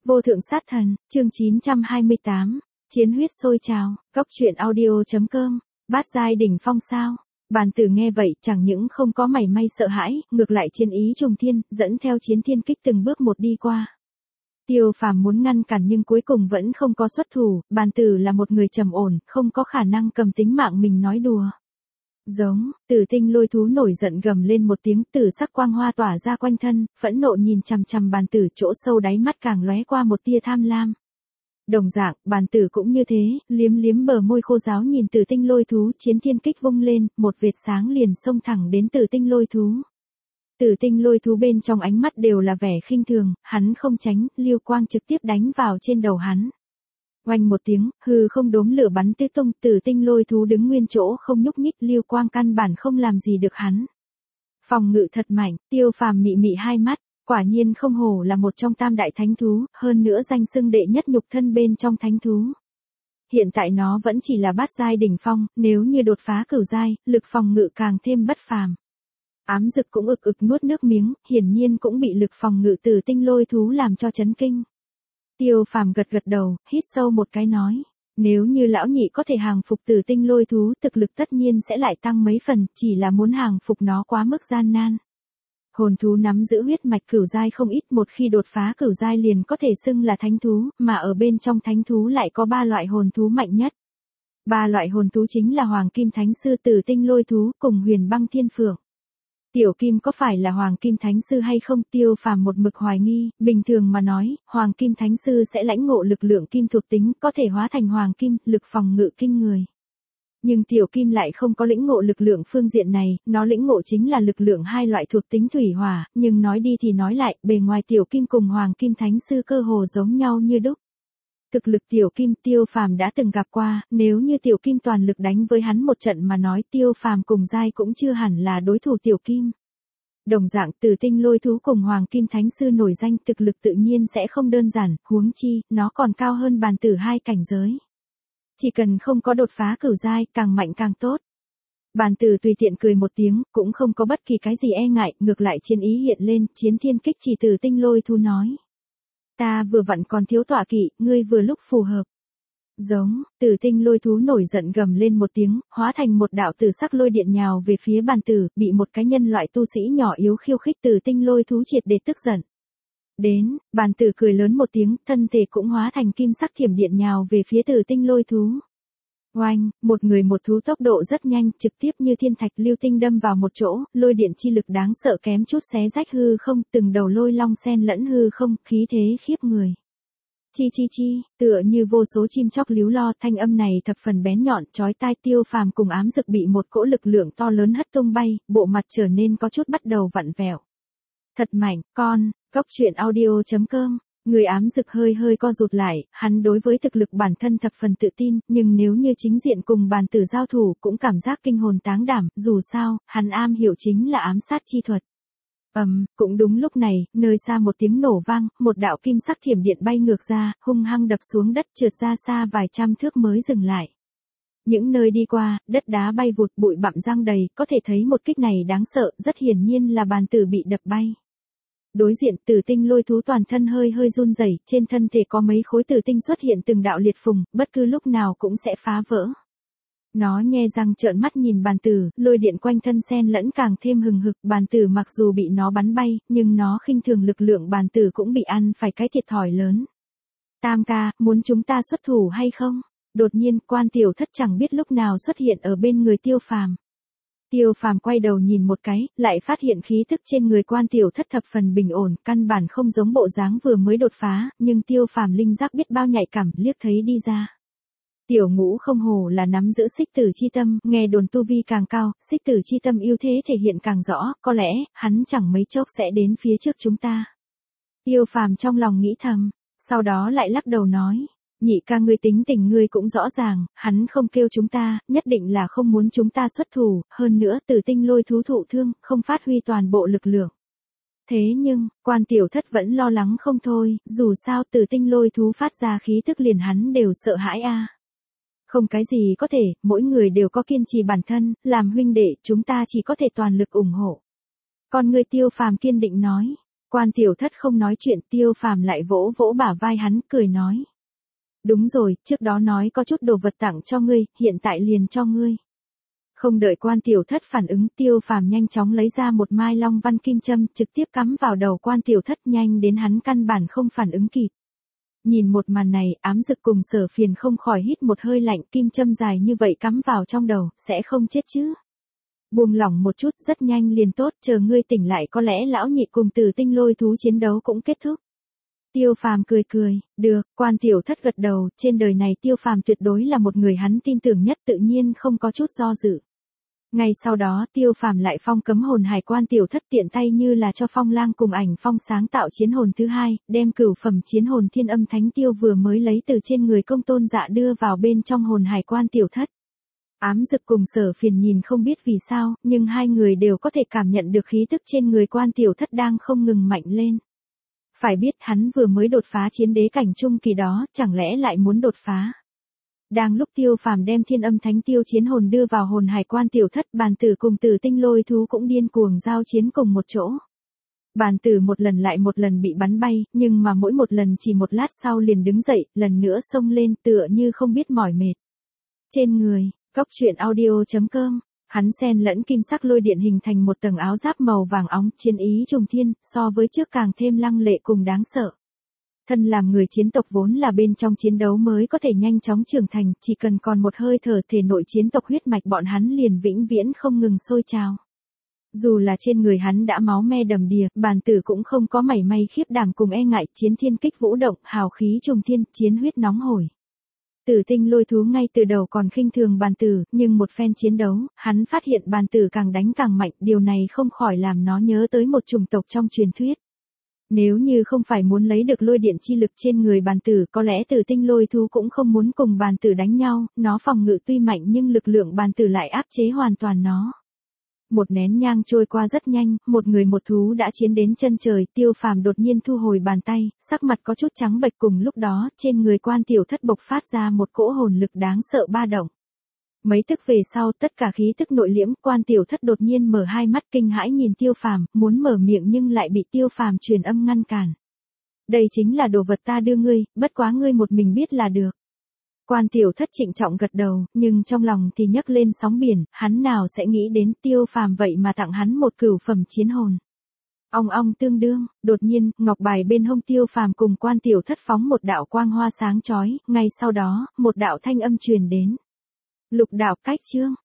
Vô thượng sát thần, chương 928, chiến huyết sôi trào, góc truyện audio.com, bát giai đỉnh phong sao. Bàn tử nghe vậy chẳng những không có mảy may sợ hãi, ngược lại chiến ý trùng thiên, dẫn theo chiến thiên kích từng bước một đi qua. Tiêu Phàm muốn ngăn cản nhưng cuối cùng vẫn không có xuất thủ, bàn tử là một người trầm ổn, không có khả năng cầm tính mạng mình nói đùa. Giống, Tử tinh lôi thú nổi giận gầm lên một tiếng, tử sắc quang hoa tỏa ra quanh thân, phẫn nộ nhìn chằm chằm bàn tử, chỗ sâu đáy mắt càng lóe qua một tia tham lam. Đồng dạng, bàn tử cũng như thế, liếm liếm bờ môi khô ráo nhìn tử tinh lôi thú, chiến thiên kích vung lên, một vệt sáng liền xông thẳng đến tử tinh lôi thú. Tử tinh lôi thú bên trong ánh mắt đều là vẻ khinh thường, hắn không tránh, liêu quang trực tiếp đánh vào trên đầu hắn. Oanh một tiếng, hư không đốm lửa bắn tứ tung, tử tinh lôi thú đứng nguyên chỗ không nhúc nhích, liêu quang căn bản không làm gì được hắn. Phòng ngự thật mạnh, Tiêu Phàm mị mị hai mắt, quả nhiên không hổ là một trong tam đại thánh thú, hơn nữa danh xưng đệ nhất nhục thân bên trong thánh thú. Hiện tại nó vẫn chỉ là bát giai đỉnh phong, nếu như đột phá cửu giai, lực phòng ngự càng thêm bất phàm. Ám Dực cũng ực ực nuốt nước miếng, hiển nhiên cũng bị lực phòng ngự tử tinh lôi thú làm cho chấn kinh. Tiêu Phàm gật gật đầu, hít sâu một cái nói, nếu như lão nhị có thể hàng phục tử tinh lôi thú, thực lực tất nhiên sẽ lại tăng mấy phần, chỉ là muốn hàng phục nó quá mức gian nan. Hồn thú nắm giữ huyết mạch cửu giai không ít, một khi đột phá cửu giai liền có thể xưng là thánh thú, mà ở bên trong thánh thú lại có 3 loại hồn thú mạnh nhất. 3 loại hồn thú chính là Hoàng Kim Thánh Sư, Tử tinh lôi thú cùng Huyền Băng Thiên Phượng. Tiểu Kim có phải là Hoàng Kim Thánh Sư hay không? Tiêu Phàm một mực hoài nghi, bình thường mà nói, Hoàng Kim Thánh Sư sẽ lãnh ngộ lực lượng kim thuộc tính, có thể hóa thành Hoàng Kim, lực phòng ngự kinh người. Nhưng Tiểu Kim lại không có lĩnh ngộ lực lượng phương diện này, nó lĩnh ngộ chính là lực lượng hai loại thuộc tính thủy hỏa, nhưng nói đi thì nói lại, bề ngoài Tiểu Kim cùng Hoàng Kim Thánh Sư cơ hồ giống nhau như đúc. Thực lực Tiểu Kim Tiêu Phàm đã từng gặp qua, nếu như Tiểu Kim toàn lực đánh với hắn một trận mà nói, Tiêu Phàm cùng giai cũng chưa hẳn là đối thủ Tiểu Kim. Đồng dạng tử tinh lôi thú cùng Hoàng Kim Thánh Sư nổi danh, thực lực tự nhiên sẽ không đơn giản, huống chi, nó còn cao hơn bàn tử 2 cảnh giới. Chỉ cần không có đột phá cửu giai, càng mạnh càng tốt. Bàn tử tùy tiện cười một tiếng, cũng không có bất kỳ cái gì e ngại, ngược lại chiến ý hiện lên, chiến thiên kích chỉ tử tinh lôi thú nói. Ta vừa vặn còn thiếu tọa kỵ, ngươi vừa lúc phù hợp. Giống, tử tinh lôi thú nổi giận gầm lên một tiếng, hóa thành một đạo tử sắc lôi điện nhào về phía bàn tử, bị một cái nhân loại tu sĩ nhỏ yếu khiêu khích, tử tinh lôi thú triệt để tức giận. Đến, bàn tử cười lớn một tiếng, thân thể cũng hóa thành kim sắc thiểm điện nhào về phía tử tinh lôi thú. Oanh, một người một thú tốc độ rất nhanh, trực tiếp như thiên thạch lưu tinh đâm vào một chỗ, lôi điện chi lực đáng sợ kém chút xé rách hư không, từng đầu lôi long xen lẫn hư không, khí thế khiếp người. Chi chi chi, tựa như vô số chim chóc líu lo, thanh âm này thập phần bén nhọn, chói tai. Tiêu Phàm cùng Ám Dực bị một cỗ lực lượng to lớn hất tung bay, bộ mặt trở nên có chút bắt đầu vặn vẹo. Thật mạnh, con, góc truyện audio.com. Người Ám Dực hơi hơi co rụt lại, hắn đối với thực lực bản thân thập phần tự tin, nhưng nếu như chính diện cùng bàn tử giao thủ cũng cảm giác kinh hồn táng đảm, dù sao, hắn am hiểu chính là ám sát chi thuật. Cũng đúng lúc này, nơi xa một tiếng nổ vang, một đạo kim sắc thiểm điện bay ngược ra, hung hăng đập xuống đất, trượt ra xa vài trăm thước mới dừng lại. Những nơi đi qua, đất đá bay vụt, bụi bặm giăng đầy, có thể thấy một kích này đáng sợ, rất hiển nhiên là bàn tử bị đập bay. Đối diện, tử tinh lôi thú toàn thân hơi hơi run rẩy, trên thân thể có mấy khối tử tinh xuất hiện từng đạo liệt phùng, bất cứ lúc nào cũng sẽ phá vỡ. Nó nhe răng trợn mắt nhìn bàn tử, lôi điện quanh thân xen lẫn càng thêm hừng hực, bàn tử mặc dù bị nó bắn bay, nhưng nó khinh thường lực lượng bàn tử cũng bị ăn phải cái thiệt thòi lớn. Tam ca, muốn chúng ta xuất thủ hay không? Đột nhiên, Quan Tiểu Thất chẳng biết lúc nào xuất hiện ở bên người Tiêu Phàm. Tiêu Phàm quay đầu nhìn một cái, lại phát hiện khí tức trên người Quan Tiểu Thất thập phần bình ổn, căn bản không giống bộ dáng vừa mới đột phá, nhưng Tiêu Phàm linh giác biết bao nhạy cảm, liếc thấy đi ra. Tiểu Ngũ không hổ là nắm giữ xích tử chi tâm, nghe đồn tu vi càng cao, xích tử chi tâm ưu thế thể hiện càng rõ, có lẽ, hắn chẳng mấy chốc sẽ đến phía trước chúng ta. Tiêu Phàm trong lòng nghĩ thầm, sau đó lại lắc đầu nói, nhị ca ngươi tính tình ngươi cũng rõ ràng, hắn không kêu chúng ta, nhất định là không muốn chúng ta xuất thủ, hơn nữa tử tinh lôi thú thụ thương, không phát huy toàn bộ lực lượng. Thế nhưng, Quan Tiểu Thất vẫn lo lắng không thôi, dù sao tử tinh lôi thú phát ra khí tức liền hắn đều sợ hãi a. Không cái gì có thể, mỗi người đều có kiên trì bản thân, làm huynh đệ, chúng ta chỉ có thể toàn lực ủng hộ. Con người Tiêu Phàm kiên định nói. Quan Tiểu Thất không nói chuyện, Tiêu Phàm lại vỗ vỗ bả vai hắn, cười nói. Đúng rồi, trước đó nói có chút đồ vật tặng cho ngươi, hiện tại liền cho ngươi. Không đợi Quan Tiểu Thất phản ứng, Tiêu Phàm nhanh chóng lấy ra một mai long văn kim châm, trực tiếp cắm vào đầu Quan Tiểu Thất, nhanh đến hắn căn bản không phản ứng kịp. Nhìn một màn này, Ám Dực cùng Sở Phiền không khỏi hít một hơi lạnh, kim châm dài như vậy cắm vào trong đầu, sẽ không chết chứ. Buông lỏng một chút, rất nhanh liền tốt, chờ ngươi tỉnh lại có lẽ lão nhị cùng Tử Tinh Lôi thú chiến đấu cũng kết thúc. Tiêu Phàm cười cười, được, Quan Tiểu Thất gật đầu, trên đời này Tiêu Phàm tuyệt đối là một người hắn tin tưởng nhất, tự nhiên không có chút do dự. Ngay sau đó Tiêu Phàm lại phong cấm hồn hải Quan Tiểu Thất, tiện tay như là cho Phong Lang cùng Ảnh Phong sáng tạo chiến hồn thứ hai, đem cửu phẩm chiến hồn Thiên Âm Thánh Tiêu vừa mới lấy từ trên người Công Tôn Dạ đưa vào bên trong hồn hải Quan Tiểu Thất. Ám Dực cùng Sở Phiền nhìn không biết vì sao, nhưng hai người đều có thể cảm nhận được khí tức trên người Quan Tiểu Thất đang không ngừng mạnh lên. Phải biết hắn vừa mới đột phá chiến đế cảnh trung kỳ đó, chẳng lẽ lại muốn đột phá. Đang lúc Tiêu Phàm đem Thiên Âm Thánh Tiêu chiến hồn đưa vào hồn hải Quan Tiểu Thất, Bàn Tử cùng Tử Tinh Lôi thú cũng điên cuồng giao chiến cùng một chỗ. Bàn Tử một lần lại một lần bị bắn bay, nhưng mà mỗi một lần chỉ một lát sau liền đứng dậy, lần nữa xông lên tựa như không biết mỏi mệt. Trên người, Góc.audio.com, hắn xen lẫn kim sắc lôi điện hình thành một tầng áo giáp màu vàng óng, chiến ý trùng thiên, so với trước càng thêm lăng lệ cùng đáng sợ. Thân làm người chiến tộc vốn là bên trong chiến đấu mới có thể nhanh chóng trưởng thành, chỉ cần còn một hơi thở thể nội chiến tộc huyết mạch bọn hắn liền vĩnh viễn không ngừng sôi trào. Dù là trên người hắn đã máu me đầm đìa, Bàn Tử cũng không có mảy may khiếp đảm cùng e ngại, chiến thiên kích vũ động, hào khí trùng thiên, chiến huyết nóng hổi. Tử Tinh Lôi thú ngay từ đầu còn khinh thường Bàn Tử, nhưng một phen chiến đấu, hắn phát hiện Bàn Tử càng đánh càng mạnh, điều này không khỏi làm nó nhớ tới một chủng tộc trong truyền thuyết. Nếu như không phải muốn lấy được lôi điện chi lực trên người Bàn Tử, có lẽ Tử Tinh Lôi thú cũng không muốn cùng Bàn Tử đánh nhau, nó phòng ngự tuy mạnh nhưng lực lượng Bàn Tử lại áp chế hoàn toàn nó. Một nén nhang trôi qua rất nhanh, một người một thú đã chiến đến chân trời, Tiêu Phàm đột nhiên thu hồi bàn tay, sắc mặt có chút trắng bệch, cùng lúc đó, trên người Quan Tiểu Thất bộc phát ra một cỗ hồn lực đáng sợ ba động. Mấy tức về sau, tất cả khí tức nội liễm, Quan Tiểu Thất đột nhiên mở hai mắt kinh hãi nhìn Tiêu Phàm, muốn mở miệng nhưng lại bị Tiêu Phàm truyền âm ngăn cản. Đây chính là đồ vật ta đưa ngươi, bất quá ngươi một mình biết là được. Quan Tiểu Thất trịnh trọng gật đầu, nhưng trong lòng thì nhấc lên sóng biển, hắn nào sẽ nghĩ đến Tiêu Phàm vậy mà tặng hắn một cửu phẩm chiến hồn. Ong ong tương đương, đột nhiên, ngọc bài bên hông Tiêu Phàm cùng Quan Tiểu Thất phóng một đạo quang hoa sáng chói, ngay sau đó, một đạo thanh âm truyền đến. Lục đạo cách chương.